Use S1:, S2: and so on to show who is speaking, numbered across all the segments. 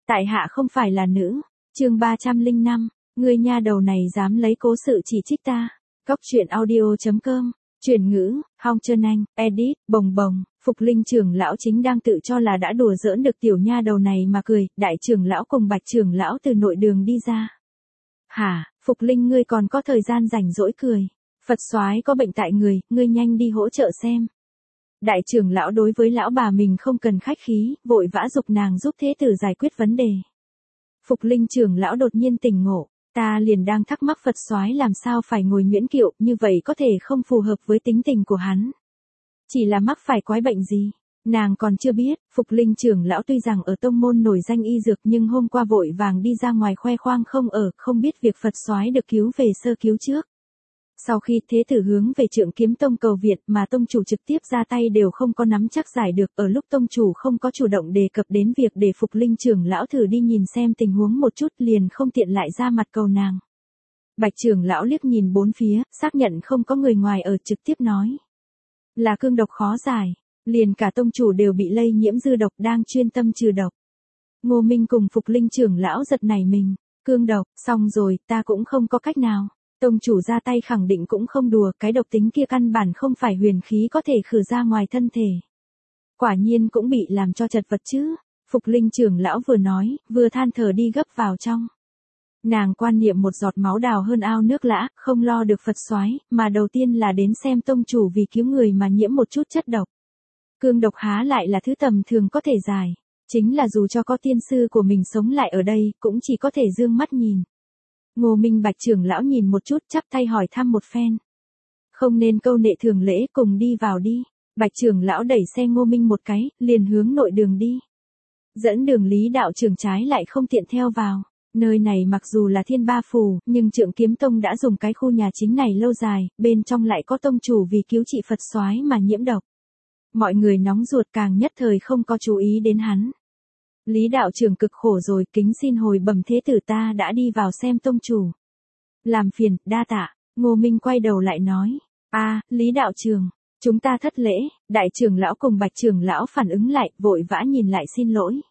S1: Tại hạ không phải là nữ. Chương 305, ngươi nha đầu này dám lấy cố sự chỉ trích ta. Cóc truyện audio.com, chuyển ngữ, Hong Trân Anh, edit, bồng bồng. Phục Linh trưởng lão chính đang tự cho là đã đùa giỡn được tiểu nha đầu này mà cười, đại trưởng lão cùng Bạch trưởng lão từ nội đường đi ra. Hả, Phục Linh ngươi còn có thời gian rảnh rỗi cười. Phật soái có bệnh tại người, ngươi nhanh đi hỗ trợ xem. Đại trưởng lão đối với lão bà mình không cần khách khí, vội vã giục nàng giúp thế tử giải quyết vấn đề. Phục Linh trưởng lão đột nhiên tỉnh ngộ, ta liền đang thắc mắc Phật soái làm sao phải ngồi nhuyễn kiệu, như vậy có thể không phù hợp với tính tình của hắn. Chỉ là mắc phải quái bệnh gì, nàng còn chưa biết. Phục Linh trưởng lão tuy rằng ở tông môn nổi danh y dược nhưng hôm qua vội vàng đi ra ngoài khoe khoang không biết việc Phật soái được cứu về sơ cứu trước. Sau khi thế tử hướng về Trượng Kiếm Tông cầu viện mà tông chủ trực tiếp ra tay đều không có nắm chắc giải được, ở lúc tông chủ không có chủ động đề cập đến việc để Phục Linh trưởng lão thử đi nhìn xem tình huống một chút liền không tiện lại ra mặt cầu nàng. Bạch trưởng lão liếc nhìn bốn phía, xác nhận không có người ngoài ở trực tiếp nói. Là cương độc khó giải, liền cả tông chủ đều bị lây nhiễm dư độc đang chuyên tâm trừ độc. Ngô Minh cùng Phục Linh trưởng lão giật nảy mình, cương độc, xong rồi, ta cũng không có cách nào. Tông chủ ra tay khẳng định cũng không đùa, cái độc tính kia căn bản không phải huyền khí có thể khử ra ngoài thân thể. Quả nhiên cũng bị làm cho chật vật chứ. Phục Linh trưởng lão vừa nói, vừa than thở đi gấp vào trong. Nàng quan niệm một giọt máu đào hơn ao nước lã, không lo được Phật soái, mà đầu tiên là đến xem tông chủ vì cứu người mà nhiễm một chút chất độc. Cương độc há lại là thứ tầm thường có thể giải, chính là dù cho có tiên sư của mình sống lại ở đây, cũng chỉ có thể dương mắt nhìn. Ngô Minh Bạch trưởng lão nhìn một chút chắp tay hỏi thăm một phen. Không nên câu nệ thường lễ, cùng đi vào đi. Bạch trưởng lão đẩy xe Ngô Minh một cái, liền hướng nội đường đi. Dẫn đường Lý đạo trưởng trái lại không tiện theo vào. Nơi này mặc dù là Thiên Ba Phủ, nhưng Trượng Kiếm Tông đã dùng cái khu nhà chính này lâu dài, bên trong lại có tông chủ vì cứu trị Phật soái mà nhiễm độc. Mọi người nóng ruột càng nhất thời không có chú ý đến hắn. Lý đạo trưởng cực khổ rồi, kính xin hồi bẩm thế tử ta đã đi vào xem tông chủ. Làm phiền, đa tạ. Ngô Minh quay đầu lại nói. Lý đạo trưởng, chúng ta thất lễ. Đại trưởng lão cùng Bạch trưởng lão phản ứng lại, vội vã nhìn lại xin lỗi.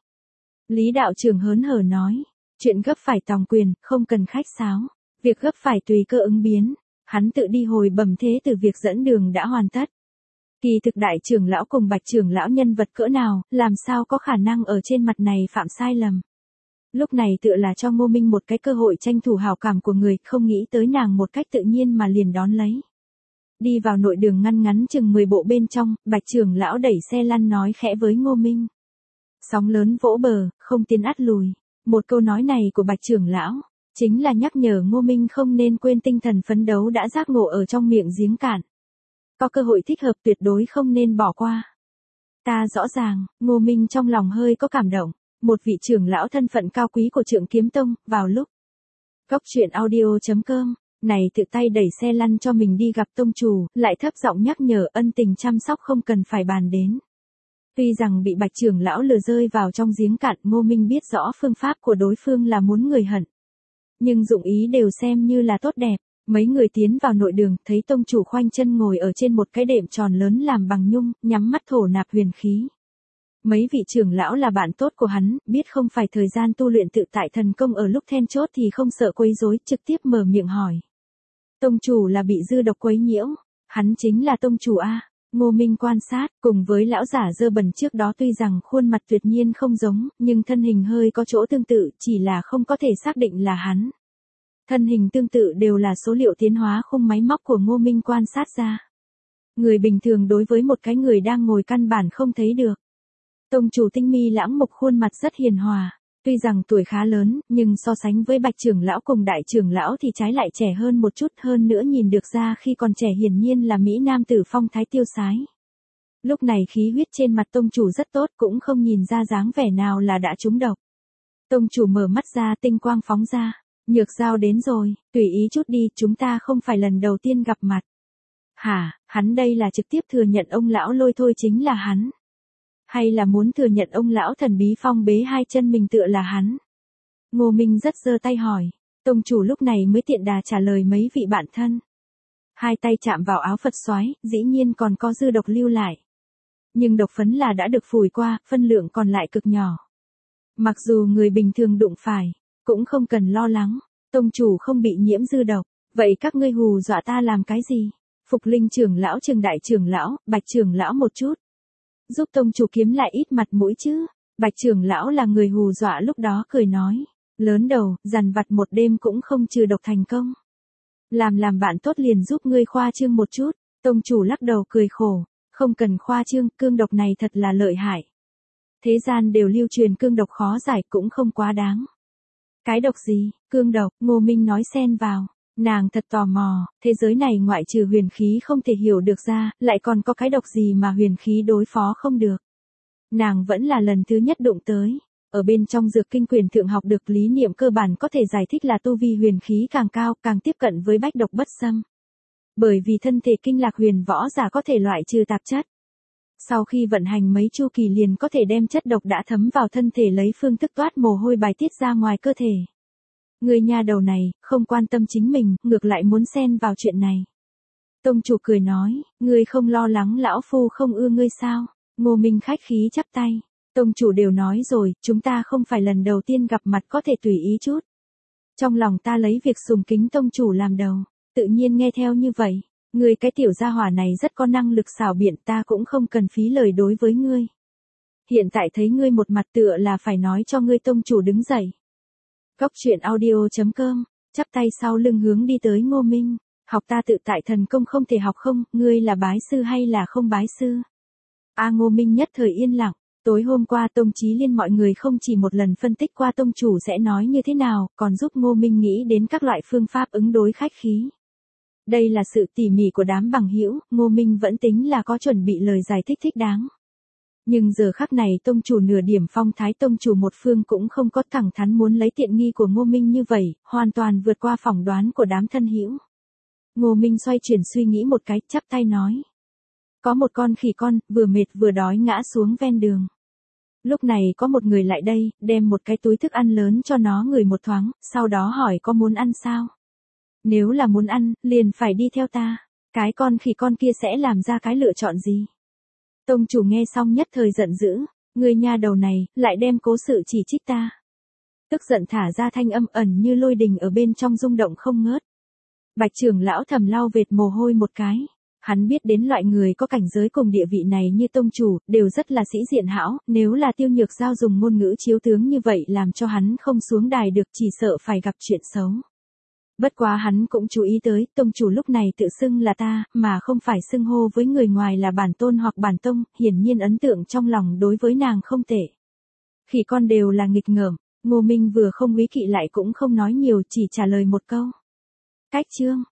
S1: Lý đạo trưởng hớn hở nói. Chuyện gấp phải tòng quyền, không cần khách sáo. Việc gấp phải tùy cơ ứng biến. Hắn tự đi hồi bẩm thế tử việc dẫn đường đã hoàn tất. Kỳ thực đại trưởng lão cùng Bạch trưởng lão nhân vật cỡ nào, làm sao có khả năng ở trên mặt này phạm sai lầm. Lúc này tựa là cho Ngô Minh một cái cơ hội tranh thủ hảo cảm của người, không nghĩ tới nàng một cách tự nhiên mà liền đón lấy. Đi vào nội đường ngăn ngắn chừng 10 bộ bên trong, Bạch trưởng lão đẩy xe lăn nói khẽ với Ngô Minh. Sóng lớn vỗ bờ, không tiến ắt lùi. Một câu nói này của Bạch trưởng lão, chính là nhắc nhở Ngô Minh không nên quên tinh thần phấn đấu đã giác ngộ ở trong miệng giếng cạn. Có cơ hội thích hợp tuyệt đối không nên bỏ qua. Ta rõ ràng, Ngô Minh trong lòng hơi có cảm động. Một vị trưởng lão thân phận cao quý của Trượng Kiếm Tông, vào lúc. Cóc truyện audio.com, này tự tay đẩy xe lăn cho mình đi gặp tông chủ, lại thấp giọng nhắc nhở ân tình chăm sóc không cần phải bàn đến. Tuy rằng bị Bạch trưởng lão lừa rơi vào trong giếng cạn, Ngô Minh biết rõ phương pháp của đối phương là muốn người hận. Nhưng dụng ý đều xem như là tốt đẹp. Mấy người tiến vào nội đường, thấy tông chủ khoanh chân ngồi ở trên một cái đệm tròn lớn làm bằng nhung, nhắm mắt thổ nạp huyền khí. Mấy vị trưởng lão là bạn tốt của hắn, biết không phải thời gian tu luyện tự tại thần công ở lúc then chốt thì không sợ quấy rối, trực tiếp mở miệng hỏi. Tông chủ là bị dư độc quấy nhiễu, hắn chính là tông chủ a. Ngô Minh quan sát, cùng với lão giả dơ bẩn trước đó tuy rằng khuôn mặt tuyệt nhiên không giống, nhưng thân hình hơi có chỗ tương tự, chỉ là không có thể xác định là hắn. Thân hình tương tự đều là số liệu tiến hóa khung máy móc của Ngô Minh quan sát ra. Người bình thường đối với một cái người đang ngồi căn bản không thấy được. Tông chủ tinh mi lãng mục khuôn mặt rất hiền hòa, tuy rằng tuổi khá lớn, nhưng so sánh với Bạch trưởng lão cùng đại trưởng lão thì trái lại trẻ hơn một chút, hơn nữa nhìn được ra khi còn trẻ hiển nhiên là mỹ nam tử phong thái tiêu sái. Lúc này khí huyết trên mặt tông chủ rất tốt, cũng không nhìn ra dáng vẻ nào là đã trúng độc. Tông chủ mở mắt ra, tinh quang phóng ra. Nhược Giao đến rồi, tùy ý chút đi, chúng ta không phải lần đầu tiên gặp mặt. Hả, hắn đây là trực tiếp thừa nhận ông lão Lôi Thôi chính là hắn. Hay là muốn thừa nhận ông lão thần bí phong bế hai chân mình tựa là hắn. Ngô Minh rất giơ tay hỏi, tông chủ lúc này mới tiện đà trả lời mấy vị bạn thân. Hai tay chạm vào áo Phật soái, dĩ nhiên còn có dư độc lưu lại. Nhưng độc phấn là đã được phủi qua, phân lượng còn lại cực nhỏ. Mặc dù người bình thường đụng phải, cũng không cần lo lắng, tông chủ không bị nhiễm dư độc, vậy các ngươi hù dọa ta làm cái gì? Phục Linh trưởng lão, Trường đại trưởng lão, Bạch trưởng lão một chút. Giúp tông chủ kiếm lại ít mặt mũi chứ. Bạch trưởng lão là người hù dọa lúc đó cười nói. Lớn đầu, dằn vặt một đêm cũng không trừ độc thành công. Làm bạn tốt liền giúp ngươi khoa trương một chút. Tông chủ lắc đầu cười khổ. Không cần khoa trương, cương độc này thật là lợi hại. Thế gian đều lưu truyền cương độc khó giải cũng không quá đáng. Cái độc gì? Cương độc, Ngô Minh nói xen vào. Nàng thật tò mò, thế giới này ngoại trừ huyền khí không thể hiểu được ra, lại còn có cái độc gì mà huyền khí đối phó không được. Nàng vẫn là lần thứ nhất đụng tới. Ở bên trong dược kinh quyền thượng học được lý niệm cơ bản có thể giải thích là tu vi huyền khí càng cao, càng tiếp cận với bách độc bất xâm. Bởi vì thân thể kinh lạc huyền võ giả có thể loại trừ tạp chất. Sau khi vận hành mấy chu kỳ liền có thể đem chất độc đã thấm vào thân thể lấy phương thức toát mồ hôi bài tiết ra ngoài cơ thể. Người nhà đầu này, không quan tâm chính mình, ngược lại muốn xen vào chuyện này. Tông chủ cười nói, ngươi không lo lắng lão phu không ưa ngươi sao? Ngô Minh khách khí chắp tay. Tông chủ đều nói rồi, chúng ta không phải lần đầu tiên gặp mặt có thể tùy ý chút. Trong lòng ta lấy việc sùng kính tông chủ làm đầu, tự nhiên nghe theo như vậy. Ngươi cái tiểu gia hỏa này rất có năng lực xảo biện, ta cũng không cần phí lời đối với ngươi. Hiện tại thấy ngươi một mặt tựa là phải nói cho ngươi tông chủ đứng dậy. Góc truyện audio.com, chắp tay sau lưng hướng đi tới Ngô Minh. Học ta tự tại thần công không thể học không, ngươi là bái sư hay là không bái sư? Ngô Minh nhất thời yên lặng. Tối hôm qua Tông Chí Liên mọi người không chỉ một lần phân tích qua tông chủ sẽ nói như thế nào, còn giúp Ngô Minh nghĩ đến các loại phương pháp ứng đối khách khí. Đây là sự tỉ mỉ của đám bằng hữu, Ngô Minh vẫn tính là có chuẩn bị lời giải thích thích đáng. Nhưng giờ khắc này tông chủ nửa điểm phong thái, tông chủ một phương cũng không có, thẳng thắn muốn lấy tiện nghi của Ngô Minh như vậy, hoàn toàn vượt qua phỏng đoán của đám thân hữu. Ngô Minh xoay chuyển suy nghĩ một cái, chắp tay nói. Có một con khỉ con, vừa mệt vừa đói ngã xuống ven đường. Lúc này có một người lại đây, đem một cái túi thức ăn lớn cho nó ngửi một thoáng, sau đó hỏi có muốn ăn sao? Nếu là muốn ăn, liền phải đi theo ta. Cái con khỉ con kia sẽ làm ra cái lựa chọn gì? Tông chủ nghe xong nhất thời giận dữ, người nhà đầu này, lại đem cố sự chỉ trích ta. Tức giận thả ra thanh âm ẩn như lôi đình ở bên trong rung động không ngớt. Bạch trưởng lão thầm lau vệt mồ hôi một cái. Hắn biết đến loại người có cảnh giới cùng địa vị này như tông chủ, đều rất là sĩ diện hão, nếu là Tiêu Nhược Giao dùng ngôn ngữ chiếu tướng như vậy làm cho hắn không xuống đài được, chỉ sợ phải gặp chuyện xấu. Bất quá hắn cũng chú ý tới, tông chủ lúc này tự xưng là ta, mà không phải xưng hô với người ngoài là bản tôn hoặc bản tông, hiển nhiên ấn tượng trong lòng đối với nàng không tệ. Khỉ con đều là nghịch ngợm, Ngô Minh vừa không úy kỵ lại cũng không nói nhiều, chỉ trả lời một câu. Cách chương.